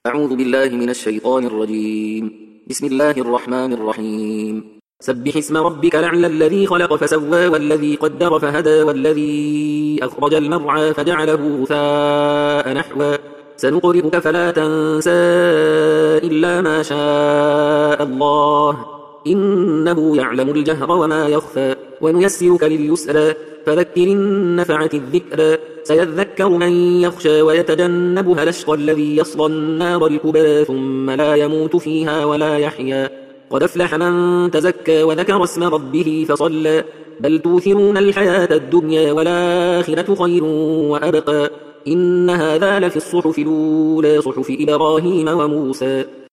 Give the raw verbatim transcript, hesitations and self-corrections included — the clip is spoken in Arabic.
أعوذ بالله من الشيطان الرجيم. بسم الله الرحمن الرحيم. سبح اسم ربك الأعلى الذي خلق فسوى والذي قدر فهدى والذي أخرج المرعى فجعله غثاء نحوا سنقرئك فلا تنسى إلا ما شاء الله إنه يعلم الجهر وما يخفى ونيسرك لليسرى فذكر إن نفعت الذكرى سيذكر من يخشى ويتجنبها الأشقى الذي يصلى النار الكبرى ثم لا يموت فيها ولا يحيا قد أفلح من تزكى وذكر اسم ربه فصلى بل توثرون الحياة الدنيا والآخرة خير وأبقى إن هذا لفي الصحف الأولى صحف إبراهيم وموسى